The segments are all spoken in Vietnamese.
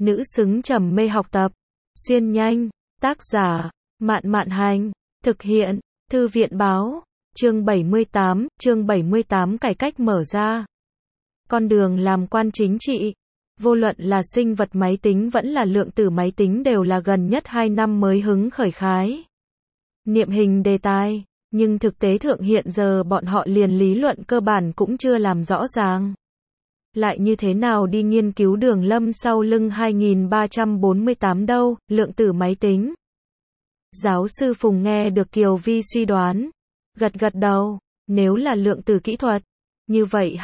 nữ xứng trầm mê học tập. Xuyên nhanh, tác giả, Mạn Mạn Hành, thực hiện, Thư viện Báo, chương 78, cải cách mở ra. Con đường làm quan chính trị. Vô luận là sinh vật máy tính vẫn là lượng tử máy tính đều là gần nhất 2 năm mới hứng khởi khái niệm hình đề tài, nhưng thực tế thượng hiện giờ bọn họ liền lý luận cơ bản cũng chưa làm rõ ràng. Lại như thế nào đi nghiên cứu đường lâm sau lưng 2348 đâu, lượng tử máy tính. Giáo sư Phùng nghe được Kiều Vi suy đoán, gật gật đầu, nếu là lượng tử kỹ thuật, như vậy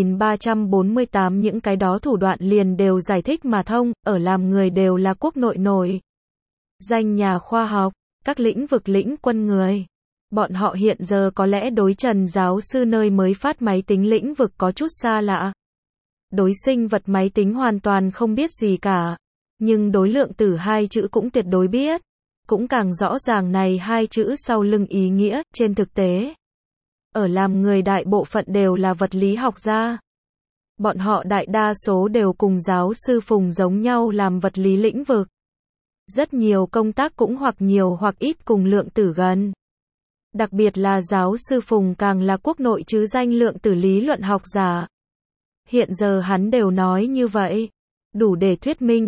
2348 những cái đó thủ đoạn liền đều giải thích mà thông, ở làm người đều là quốc nội nổi danh nhà khoa học, các lĩnh vực lĩnh quân người. Bọn họ hiện giờ có lẽ đối Trần giáo sư nơi mới phát máy tính lĩnh vực có chút xa lạ. Đối sinh vật máy tính hoàn toàn không biết gì cả, nhưng đối lượng tử hai chữ cũng tuyệt đối biết, cũng càng rõ ràng này hai chữ sau lưng ý nghĩa, trên thực tế. Ở làm người đại bộ phận đều là vật lý học gia. Bọn họ đại đa số đều cùng giáo sư Phùng giống nhau làm vật lý lĩnh vực. Rất nhiều công tác cũng hoặc nhiều hoặc ít cùng lượng tử gần. Đặc biệt là giáo sư Phùng càng là quốc nội chứ danh lượng tử lý luận học giả. Hiện giờ hắn đều nói như vậy, đủ để thuyết minh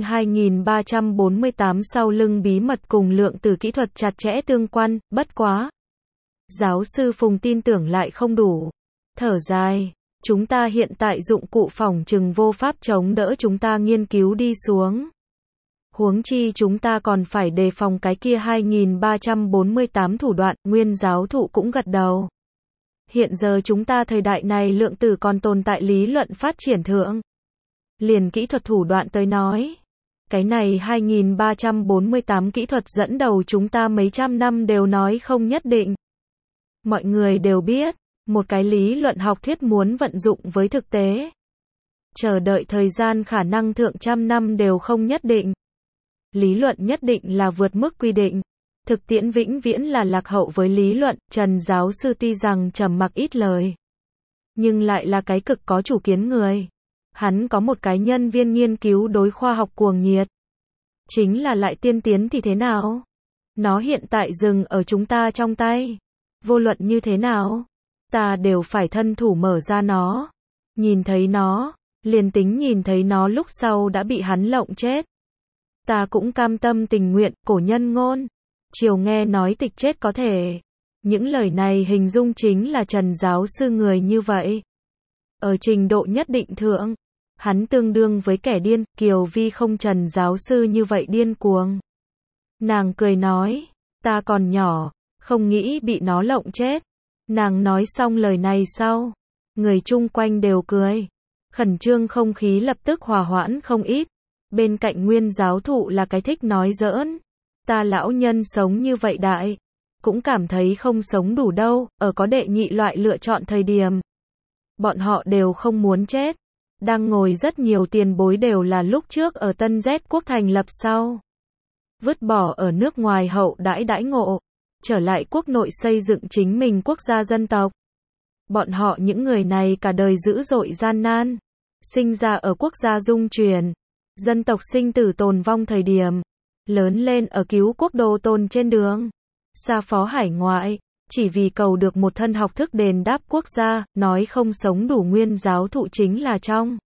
2348 sau lưng bí mật cùng lượng tử kỹ thuật chặt chẽ tương quan, bất quá. Giáo sư Phùng tin tưởng lại không đủ. Thở dài, chúng ta hiện tại dụng cụ phỏng chừng vô pháp chống đỡ chúng ta nghiên cứu đi xuống. Huống chi chúng ta còn phải đề phòng cái kia 2348 thủ đoạn, nguyên giáo thụ cũng gật đầu. Hiện giờ chúng ta thời đại này lượng tử còn tồn tại lý luận phát triển thượng. Liền kỹ thuật thủ đoạn tới nói. Cái này 2348 kỹ thuật dẫn đầu chúng ta mấy trăm năm đều nói không nhất định. Mọi người đều biết, một cái lý luận học thuyết muốn vận dụng với thực tế. Chờ đợi thời gian khả năng thượng trăm năm đều không nhất định. Lý luận nhất định là vượt mức quy định. Thực tiễn vĩnh viễn là lạc hậu với lý luận, Trần giáo sư tuy rằng trầm mặc ít lời. Nhưng lại là cái cực có chủ kiến người. Hắn có một cái nhân viên nghiên cứu đối khoa học cuồng nhiệt. Chính là lại tiên tiến thì thế nào? Nó hiện tại dừng ở chúng ta trong tay. Vô luận như thế nào? Ta đều phải thân thủ mở ra nó. Nhìn thấy nó, liền tính nhìn thấy nó lúc sau đã bị hắn lộng chết. Ta cũng cam tâm tình nguyện, cổ nhân ngôn. Chiều nghe nói tịch chết có thể. Những lời này hình dung chính là Trần giáo sư người như vậy. Ở trình độ nhất định thượng, hắn tương đương với kẻ điên, Kiều Vi không Trần giáo sư như vậy điên cuồng. Nàng cười nói, ta còn nhỏ, không nghĩ bị nó lộng chết. Nàng nói xong lời này sau, người chung quanh đều cười. Khẩn trương không khí lập tức hòa hoãn không ít. Bên cạnh nguyên giáo thụ là cái thích nói giỡn. Ta lão nhân sống như vậy đại, cũng cảm thấy không sống đủ đâu, ở có đệ nhị loại lựa chọn thời điểm. Bọn họ đều không muốn chết. Đang ngồi rất nhiều tiền bối đều là lúc trước ở Tân Z quốc thành lập sau. Vứt bỏ ở nước ngoài hậu đãi ngộ, trở lại quốc nội xây dựng chính mình quốc gia dân tộc. Bọn họ những người này cả đời dữ dội gian nan. Sinh ra ở quốc gia dung chuyển. Dân tộc sinh tử tồn vong thời điểm. Lớn lên ở cứu quốc đô tồn trên đường. Xa phó hải ngoại. Chỉ vì cầu được một thân học thức đền đáp quốc gia. Nói không sống đủ nguyên giáo thụ chính là trong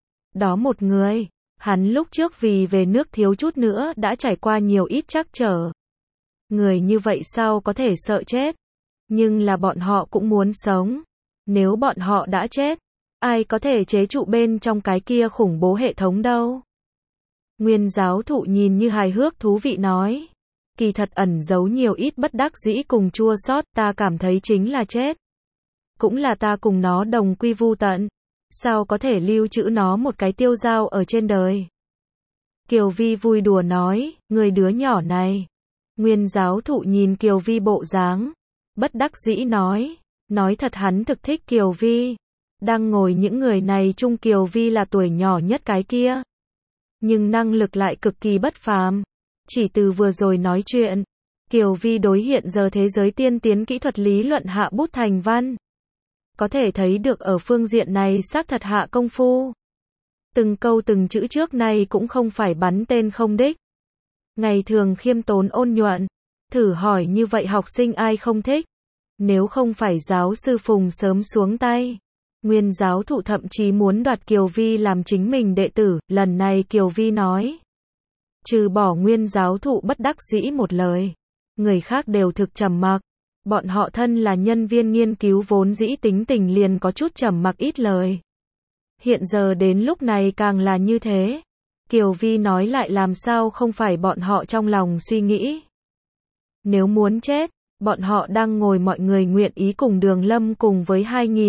đó một người. Hắn lúc trước vì về nước thiếu chút nữa đã trải qua nhiều ít trắc trở. Người như vậy sao có thể sợ chết. Nhưng là bọn họ cũng muốn sống. Nếu bọn họ đã chết, ai có thể chế trụ bên trong cái kia khủng bố hệ thống đâu. Nguyên giáo thụ nhìn như hài hước thú vị nói. Kỳ thật ẩn giấu nhiều ít bất đắc dĩ cùng chua xót, ta cảm thấy chính là chết. Cũng là ta cùng nó đồng quy vu tận. Sao có thể lưu trữ nó một cái tiêu dao ở trên đời. Kiều Vi vui đùa nói, người đứa nhỏ này. Nguyên giáo thụ nhìn Kiều Vi bộ dáng. Bất đắc dĩ nói thật hắn thực thích Kiều Vi. Đang ngồi những người này chung Kiều Vi là tuổi nhỏ nhất cái kia. Nhưng năng lực lại cực kỳ bất phàm. Chỉ từ vừa rồi nói chuyện, Kiều Vi đối hiện giờ thế giới tiên tiến kỹ thuật lý luận hạ bút thành văn. Có thể thấy được ở phương diện này xác thật hạ công phu. Từng câu từng chữ trước nay cũng không phải bắn tên không đích. Ngày thường khiêm tốn ôn nhuận. Thử hỏi như vậy học sinh ai không thích? Nếu không phải giáo sư Phùng sớm xuống tay. Nguyên giáo thụ thậm chí muốn đoạt Kiều Vi làm chính mình đệ tử, lần này Kiều Vi nói. Trừ bỏ nguyên giáo thụ bất đắc dĩ một lời. Người khác đều thực trầm mặc. Bọn họ thân là nhân viên nghiên cứu vốn dĩ tính tình liền có chút trầm mặc ít lời. Hiện giờ đến lúc này càng là như thế. Kiều Vi nói lại làm sao không phải bọn họ trong lòng suy nghĩ. Nếu muốn chết, bọn họ đang ngồi mọi người nguyện ý cùng Đường Lâm cùng với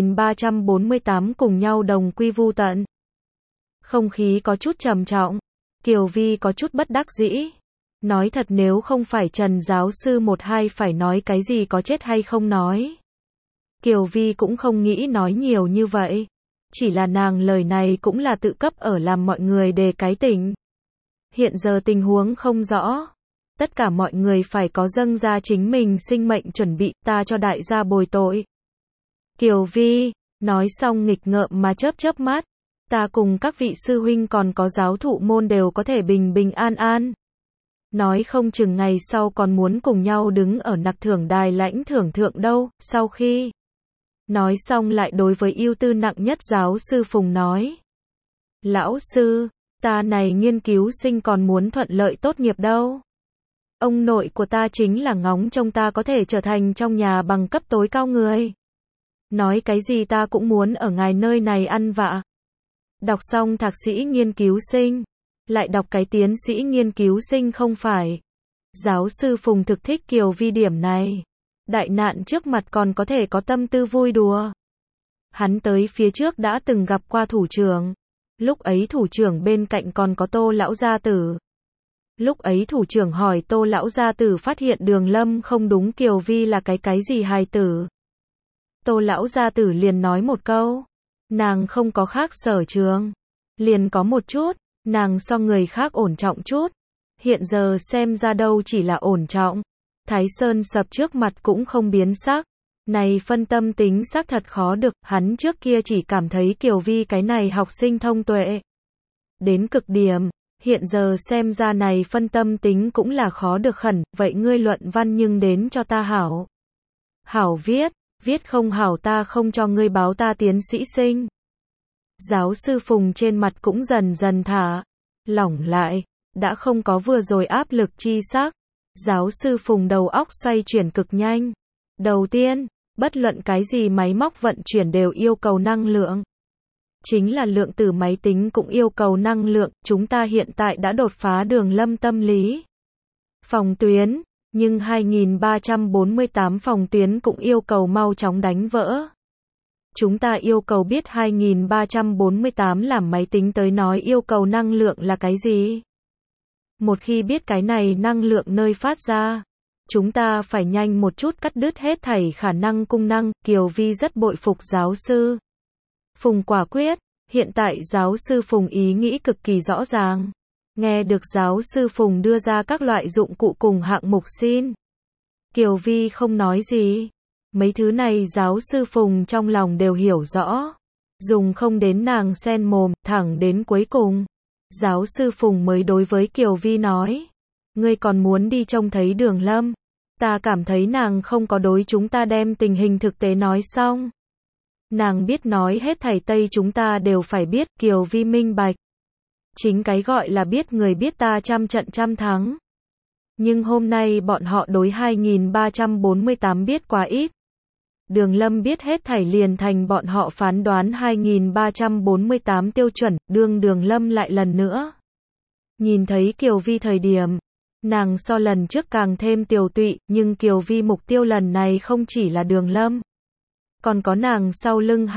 2348 cùng nhau đồng quy vu tận. Không khí có chút trầm trọng. Kiều Vi có chút bất đắc dĩ. Nói thật nếu không phải Trần giáo sư một hai phải nói cái gì có chết hay không nói. Kiều Vi cũng không nghĩ nói nhiều như vậy. Chỉ là nàng lời này cũng là tự cấp ở làm mọi người đề cái tỉnh. Hiện giờ tình huống không rõ. Tất cả mọi người phải có dâng ra chính mình sinh mệnh chuẩn bị ta cho đại gia bồi tội. Kiều Vi, nói xong nghịch ngợm mà chớp chớp mắt. Ta cùng các vị sư huynh còn có giáo thụ môn đều có thể bình bình an an. Nói không chừng ngày sau còn muốn cùng nhau đứng ở nặc thưởng đài lãnh thưởng thượng đâu, sau khi nói xong lại đối với ưu tư nặng nhất giáo sư Phùng nói. Lão sư, ta này nghiên cứu sinh còn muốn thuận lợi tốt nghiệp đâu. Ông nội của ta chính là ngóng trông ta có thể trở thành trong nhà bằng cấp tối cao người. Nói cái gì ta cũng muốn ở ngài nơi này ăn vạ. Đọc xong thạc sĩ nghiên cứu sinh, lại đọc cái tiến sĩ nghiên cứu sinh không phải. Giáo sư Phùng thực thích Kiều Vi điểm này. Đại nạn trước mặt còn có thể có tâm tư vui đùa. Hắn tới phía trước đã từng gặp qua thủ trưởng. Lúc ấy thủ trưởng bên cạnh còn có Tô lão gia tử. Lúc ấy thủ trưởng hỏi Tô lão gia tử phát hiện Đường Lâm không đúng Kiều Vi là cái gì hài tử. Tô lão gia tử liền nói một câu. Nàng không có khác sở trường. Liền có một chút. Nàng so người khác ổn trọng chút. Hiện giờ xem ra đâu chỉ là ổn trọng. Thái Sơn sập trước mặt cũng không biến sắc. Này phân tâm tính xác thật khó được. Hắn trước kia chỉ cảm thấy Kiều Vi cái này học sinh thông tuệ đến cực điểm. Hiện giờ xem ra này phân tâm tính cũng là khó được khẩn. Vậy ngươi luận văn nhưng đến cho ta hảo. Hảo viết. Viết không hảo ta không cho ngươi báo ta tiến sĩ sinh. Giáo sư Phùng trên mặt cũng dần dần thả lỏng lại, đã không có vừa rồi áp lực chi sắc. Giáo sư Phùng đầu óc xoay chuyển cực nhanh. Đầu tiên, bất luận cái gì máy móc vận chuyển đều yêu cầu năng lượng. Chính là lượng tử máy tính cũng yêu cầu năng lượng, chúng ta hiện tại đã đột phá Đường Lâm tâm lý phòng tuyến, nhưng 2348 phòng tuyến cũng yêu cầu mau chóng đánh vỡ. Chúng ta yêu cầu biết 2348 làm máy tính tới nói yêu cầu năng lượng là cái gì. Một khi biết cái này năng lượng nơi phát ra, chúng ta phải nhanh một chút cắt đứt hết thảy khả năng cung năng. Kiều Vi rất bội phục giáo sư Phùng quả quyết. Hiện tại giáo sư Phùng ý nghĩ cực kỳ rõ ràng. Nghe được giáo sư Phùng đưa ra các loại dụng cụ cùng hạng mục xin, Kiều Vi không nói gì. Mấy thứ này giáo sư Phùng trong lòng đều hiểu rõ. Dùng không đến nàng sen mồm, thẳng đến cuối cùng. Giáo sư Phùng mới đối với Kiều Vi nói. Ngươi còn muốn đi trông thấy Đường Lâm. Ta cảm thấy nàng không có đối chúng ta đem tình hình thực tế nói xong. Nàng biết nói hết thảy Tây chúng ta đều phải biết. Kiều Vi minh bạch. Chính cái gọi là biết người biết ta trăm trận trăm thắng. Nhưng hôm nay bọn họ đối 2348 biết quá ít. Đường Lâm biết hết thảy liền thành bọn họ phán đoán 2348 tiêu chuẩn. Đường Lâm lại lần nữa nhìn thấy Kiều Vi thời điểm, nàng so lần trước càng thêm tiều tụy, nhưng Kiều Vi mục tiêu lần này không chỉ là Đường Lâm, còn có nàng sau lưng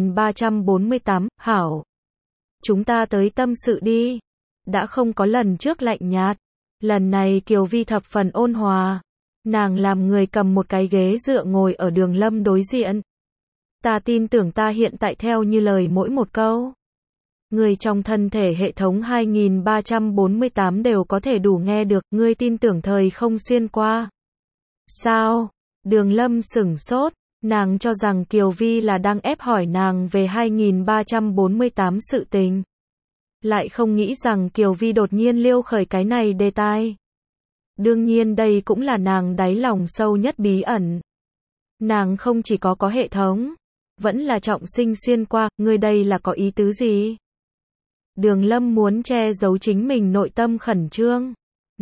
2348, hảo. Chúng ta tới tâm sự đi. Đã không có lần trước lạnh nhạt. Lần này Kiều Vi thập phần ôn hòa. Nàng làm người cầm một cái ghế dựa ngồi ở Đường Lâm đối diện. Ta tin tưởng ta hiện tại theo như lời mỗi một câu. Người trong thân thể hệ thống 2348 đều có thể đủ nghe được. Ngươi tin tưởng thời không xuyên qua. Sao? Đường Lâm sửng sốt. Nàng cho rằng Kiều Vi là đang ép hỏi nàng về 2348 sự tình. Lại không nghĩ rằng Kiều Vi đột nhiên liêu khởi cái này đề tài. Đương nhiên đây cũng là nàng đáy lòng sâu nhất bí ẩn. Nàng không chỉ có hệ thống, vẫn là trọng sinh xuyên qua, ngươi đây là có ý tứ gì? Đường Lâm muốn che giấu chính mình nội tâm khẩn trương.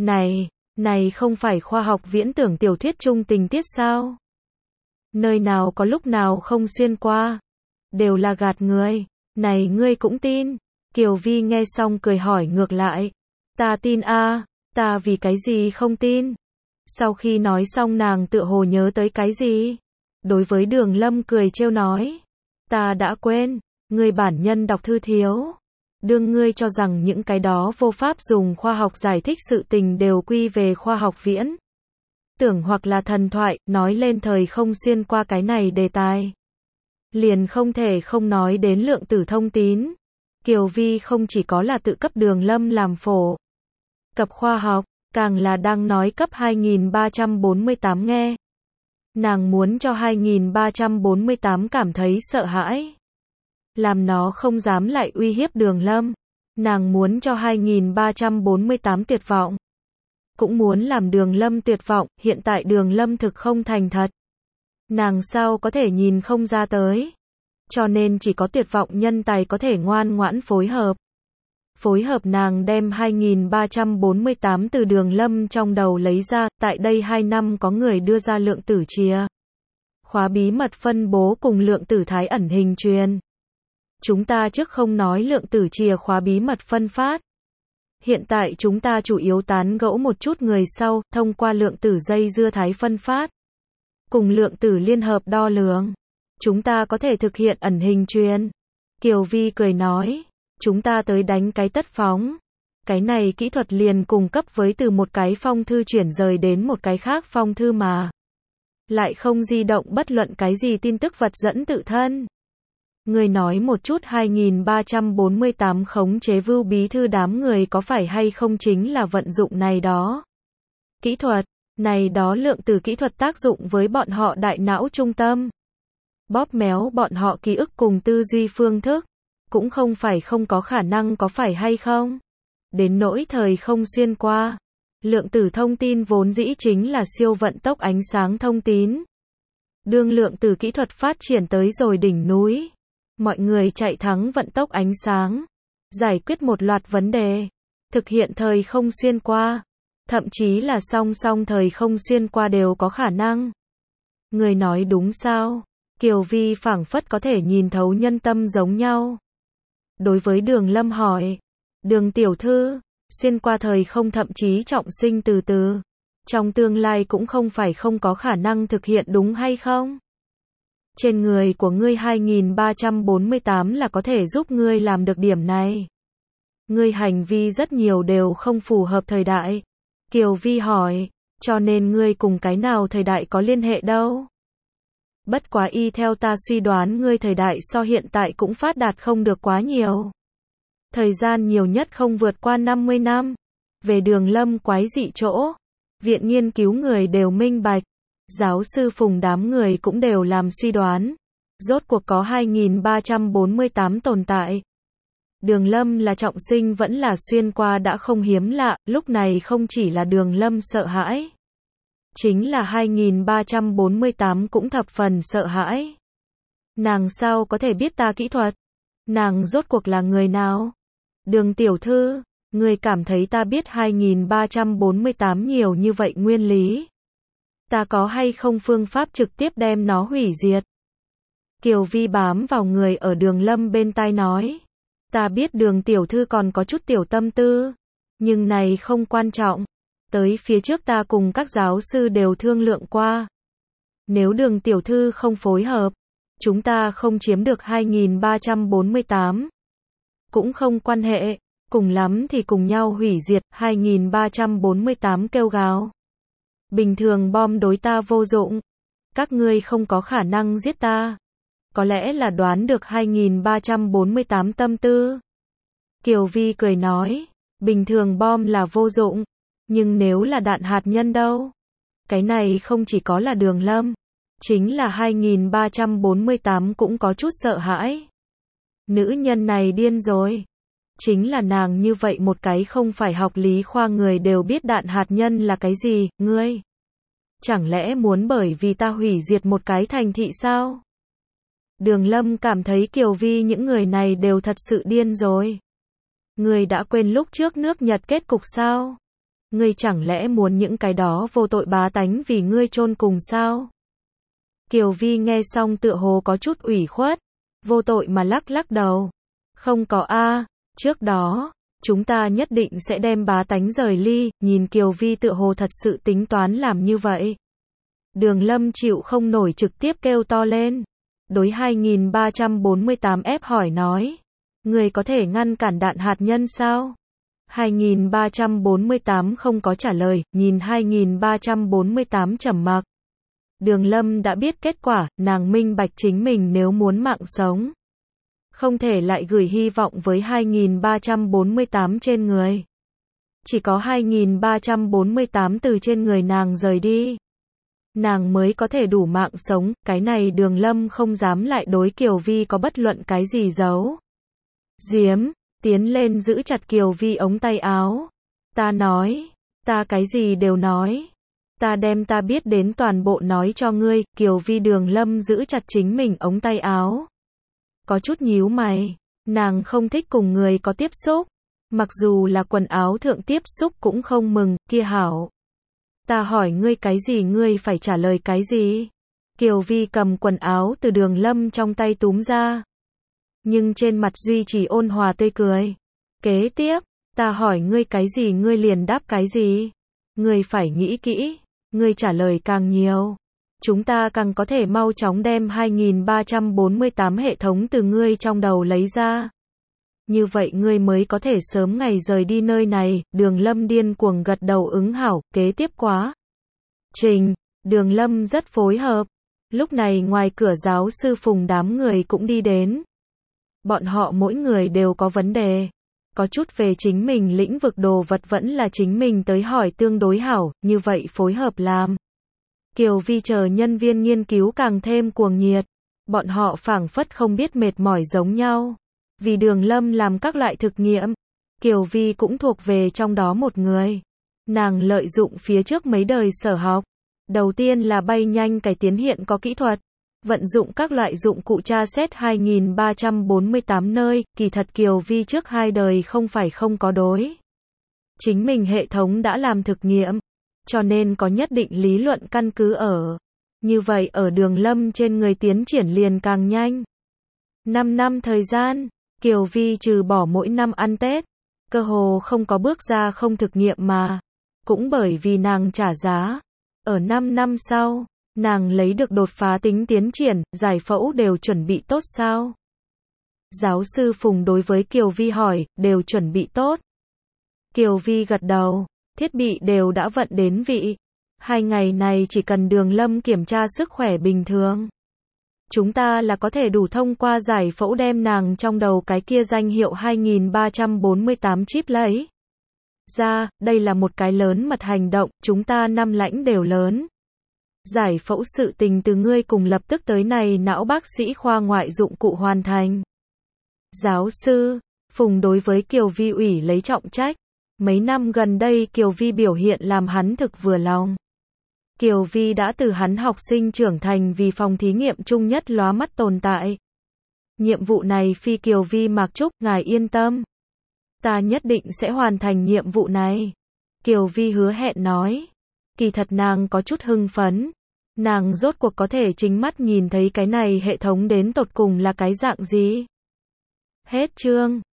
Này không phải khoa học viễn tưởng tiểu thuyết chung tình tiết sao? Nơi nào có lúc nào không xuyên qua? Đều là gạt người. Này ngươi cũng tin? Kiều Vi nghe xong cười hỏi ngược lại. Ta tin a, ta vì cái gì không tin? Sau khi nói xong nàng tựa hồ nhớ tới cái gì? Đối với Đường Lâm cười trêu nói. Ta đã quên, ngươi bản nhân đọc thư thiếu. Đương ngươi cho rằng những cái đó vô pháp dùng khoa học giải thích sự tình đều quy về khoa học viễn tưởng hoặc là thần thoại, nói lên thời không xuyên qua cái này đề tài. Liền không thể không nói đến lượng tử thông tín. Kiều Vi không chỉ có là tự cấp Đường Lâm làm phổ cập khoa học, càng là đang nói cấp 2348 nghe. Nàng muốn cho 2348 cảm thấy sợ hãi. Làm nó không dám lại uy hiếp Đường Lâm. Nàng muốn cho 2348 tuyệt vọng. Cũng muốn làm Đường Lâm tuyệt vọng, hiện tại Đường Lâm thực không thành thật. Nàng sao có thể nhìn không ra tới. Cho nên chỉ có tuyệt vọng nhân tài có thể ngoan ngoãn phối hợp. Phối hợp nàng đem 2348 từ Đường Lâm trong đầu lấy ra, tại đây 2 năm có người đưa ra lượng tử chìa khóa bí mật phân bố cùng lượng tử thái ẩn hình truyền. Chúng ta trước không nói lượng tử chìa khóa bí mật phân phát. Hiện tại chúng ta chủ yếu tán gẫu một chút người sau, thông qua lượng tử dây dưa thái phân phát. Cùng lượng tử liên hợp đo lường. Chúng ta có thể thực hiện ẩn hình truyền. Kiều Vi cười nói. Chúng ta tới đánh cái tất phóng. Cái này kỹ thuật liền cung cấp với từ một cái phong thư chuyển rời đến một cái khác phong thư mà. Lại không di động bất luận cái gì tin tức vật dẫn tự thân. Người nói một chút 2348 khống chế Vưu bí thư đám người có phải hay không chính là vận dụng này đó. Kỹ thuật, này đó lượng tử kỹ thuật tác dụng với bọn họ đại não trung tâm. Bóp méo bọn họ ký ức cùng tư duy phương thức. Cũng không phải không có khả năng có phải hay không. Đến nỗi thời không xuyên qua. Lượng tử thông tin vốn dĩ chính là siêu vận tốc ánh sáng thông tín. Đương lượng tử kỹ thuật phát triển tới rồi đỉnh núi. Mọi người chạy thắng vận tốc ánh sáng. Giải quyết một loạt vấn đề. Thực hiện thời không xuyên qua. Thậm chí là song song thời không xuyên qua đều có khả năng. Người nói đúng sao? Kiều Vi phảng phất có thể nhìn thấu nhân tâm giống nhau. Đối với Đường Lâm hỏi. Đường tiểu thư, xuyên qua thời không thậm chí trọng sinh từ từ. Trong tương lai cũng không phải không có khả năng thực hiện đúng hay không? Trên người của ngươi 2348 là có thể giúp ngươi làm được điểm này. Ngươi hành vi rất nhiều đều không phù hợp thời đại. Kiều Vi hỏi, cho nên ngươi cùng cái nào thời đại có liên hệ đâu? Bất quá y theo ta suy đoán ngươi thời đại so hiện tại cũng phát đạt không được quá nhiều. Thời gian nhiều nhất không vượt qua 50 năm. Về Đường Lâm quái dị chỗ, viện nghiên cứu người đều minh bạch. Giáo sư Phùng đám người cũng đều làm suy đoán. Rốt cuộc có 2348 tồn tại. Đường Lâm là trọng sinh vẫn là xuyên qua đã không hiếm lạ, lúc này không chỉ là Đường Lâm sợ hãi. Chính là 2348 cũng thập phần sợ hãi. Nàng sao có thể biết ta kỹ thuật? Nàng rốt cuộc là người nào? Đường tiểu thư, người cảm thấy ta biết 2348 nhiều như vậy nguyên lý. Ta có hay không phương pháp trực tiếp đem nó hủy diệt? Kiều Vi bám vào người ở Đường Lâm bên tai nói. Ta biết Đường tiểu thư còn có chút tiểu tâm tư. Nhưng này không quan trọng. Tới phía trước ta cùng các giáo sư đều thương lượng qua. Nếu Đường tiểu thư không phối hợp, chúng ta không chiếm được 2348. Cũng không quan hệ, cùng lắm thì cùng nhau hủy diệt 2348 kêu gào. Bình thường bom đối ta vô dụng. Các ngươi không có khả năng giết ta. Có lẽ là đoán được 2348 tâm tư. Kiều Vi cười nói, bình thường bom là vô dụng. Nhưng nếu là đạn hạt nhân đâu? Cái này không chỉ có là Đường Lâm. Chính là 2348 cũng có chút sợ hãi. Nữ nhân này điên rồi. Chính là nàng như vậy một cái không phải học lý khoa người đều biết đạn hạt nhân là cái gì, ngươi. Chẳng lẽ muốn bởi vì ta hủy diệt một cái thành thị sao? Đường Lâm cảm thấy Kiều Vi những người này đều thật sự điên rồi. Ngươi đã quên lúc trước nước Nhật kết cục sao? Ngươi chẳng lẽ muốn những cái đó vô tội bá tánh vì ngươi chôn cùng sao? Kiều Vi nghe xong tựa hồ có chút ủy khuất, vô tội mà lắc lắc đầu. Không có a, trước đó, chúng ta nhất định sẽ đem bá tánh rời ly, nhìn Kiều Vi tựa hồ thật sự tính toán làm như vậy. Đường Lâm chịu không nổi trực tiếp kêu to lên. Đối 2348F hỏi nói, người có thể ngăn cản đạn hạt nhân sao? 2348 không có trả lời, nhìn 2348 trầm mặc. Đường Lâm đã biết kết quả, nàng minh bạch chính mình nếu muốn mạng sống. Không thể lại gửi hy vọng với 2348 trên người. Chỉ có 2348 từ trên người nàng rời đi. Nàng mới có thể đủ mạng sống, cái này Đường Lâm không dám lại đối Kiều Vi có bất luận cái gì giấu. Diếm, tiến lên giữ chặt Kiều Vi ống tay áo. Ta nói, ta cái gì đều nói. Ta đem ta biết đến toàn bộ nói cho ngươi, Kiều Vi Đường Lâm giữ chặt chính mình ống tay áo. Có chút nhíu mày, nàng không thích cùng người có tiếp xúc. Mặc dù là quần áo thượng tiếp xúc cũng không mừng, kia hảo. Ta hỏi ngươi cái gì ngươi phải trả lời cái gì? Kiều Vi cầm quần áo từ Đường Lâm trong tay túm ra. Nhưng trên mặt duy trì ôn hòa tươi cười. Kế tiếp, ta hỏi ngươi cái gì ngươi liền đáp cái gì? Ngươi phải nghĩ kỹ, ngươi trả lời càng nhiều. Chúng ta càng có thể mau chóng đem 2348 hệ thống từ ngươi trong đầu lấy ra. Như vậy ngươi mới có thể sớm ngày rời đi nơi này. Đường Lâm điên cuồng gật đầu ứng hảo, kế tiếp quá. Trình, Đường Lâm rất phối hợp. Lúc này ngoài cửa giáo sư Phùng đám người cũng đi đến. Bọn họ mỗi người đều có vấn đề. Có chút về chính mình lĩnh vực đồ vật vẫn là chính mình tới hỏi tương đối hảo, như vậy phối hợp làm. Kiều Vi chờ nhân viên nghiên cứu càng thêm cuồng nhiệt. Bọn họ phảng phất không biết mệt mỏi giống nhau. Vì Đường Lâm làm các loại thực nghiệm, Kiều Vi cũng thuộc về trong đó một người. Nàng lợi dụng phía trước mấy đời sở học. Đầu tiên là bay nhanh cải tiến hiện có kỹ thuật. Vận dụng các loại dụng cụ tra xét 2348 nơi, kỳ thật Kiều Vi trước hai đời không phải không có đối. Chính mình hệ thống đã làm thực nghiệm, cho nên có nhất định lý luận căn cứ ở. Như vậy ở Đường Lâm trên người tiến triển liền càng nhanh. 5 năm thời gian, Kiều Vi trừ bỏ mỗi năm ăn Tết, cơ hồ không có bước ra không thực nghiệm mà. Cũng bởi vì nàng trả giá. Ở 5 năm sau, nàng lấy được đột phá tính tiến triển, giải phẫu đều chuẩn bị tốt sao? Giáo sư Phùng đối với Kiều Vi hỏi, đều chuẩn bị tốt. Kiều Vi gật đầu, thiết bị đều đã vận đến vị. 2 ngày này chỉ cần Đường Lâm kiểm tra sức khỏe bình thường. Chúng ta là có thể đủ thông qua giải phẫu đem nàng trong đầu cái kia danh hiệu 2348 chip lấy. Ra, đây là một cái lớn mật hành động, chúng ta năm lãnh đều lớn. Giải phẫu sự tình từ ngươi cùng lập tức tới này não bác sĩ khoa ngoại dụng cụ hoàn thành. Giáo sư, Phùng đối với Kiều Vi ủy lấy trọng trách. Mấy năm gần đây Kiều Vi biểu hiện làm hắn thực vừa lòng. Kiều Vi đã từ hắn học sinh trưởng thành vì phòng thí nghiệm chung nhất lóa mắt tồn tại. Nhiệm vụ này phi Kiều Vi Mạc Trúc, ngài yên tâm. Ta nhất định sẽ hoàn thành nhiệm vụ này. Kiều Vi hứa hẹn nói. Kỳ thật nàng có chút hưng phấn. Nàng rốt cuộc có thể chính mắt nhìn thấy cái này hệ thống đến tột cùng là cái dạng gì. Hết chương.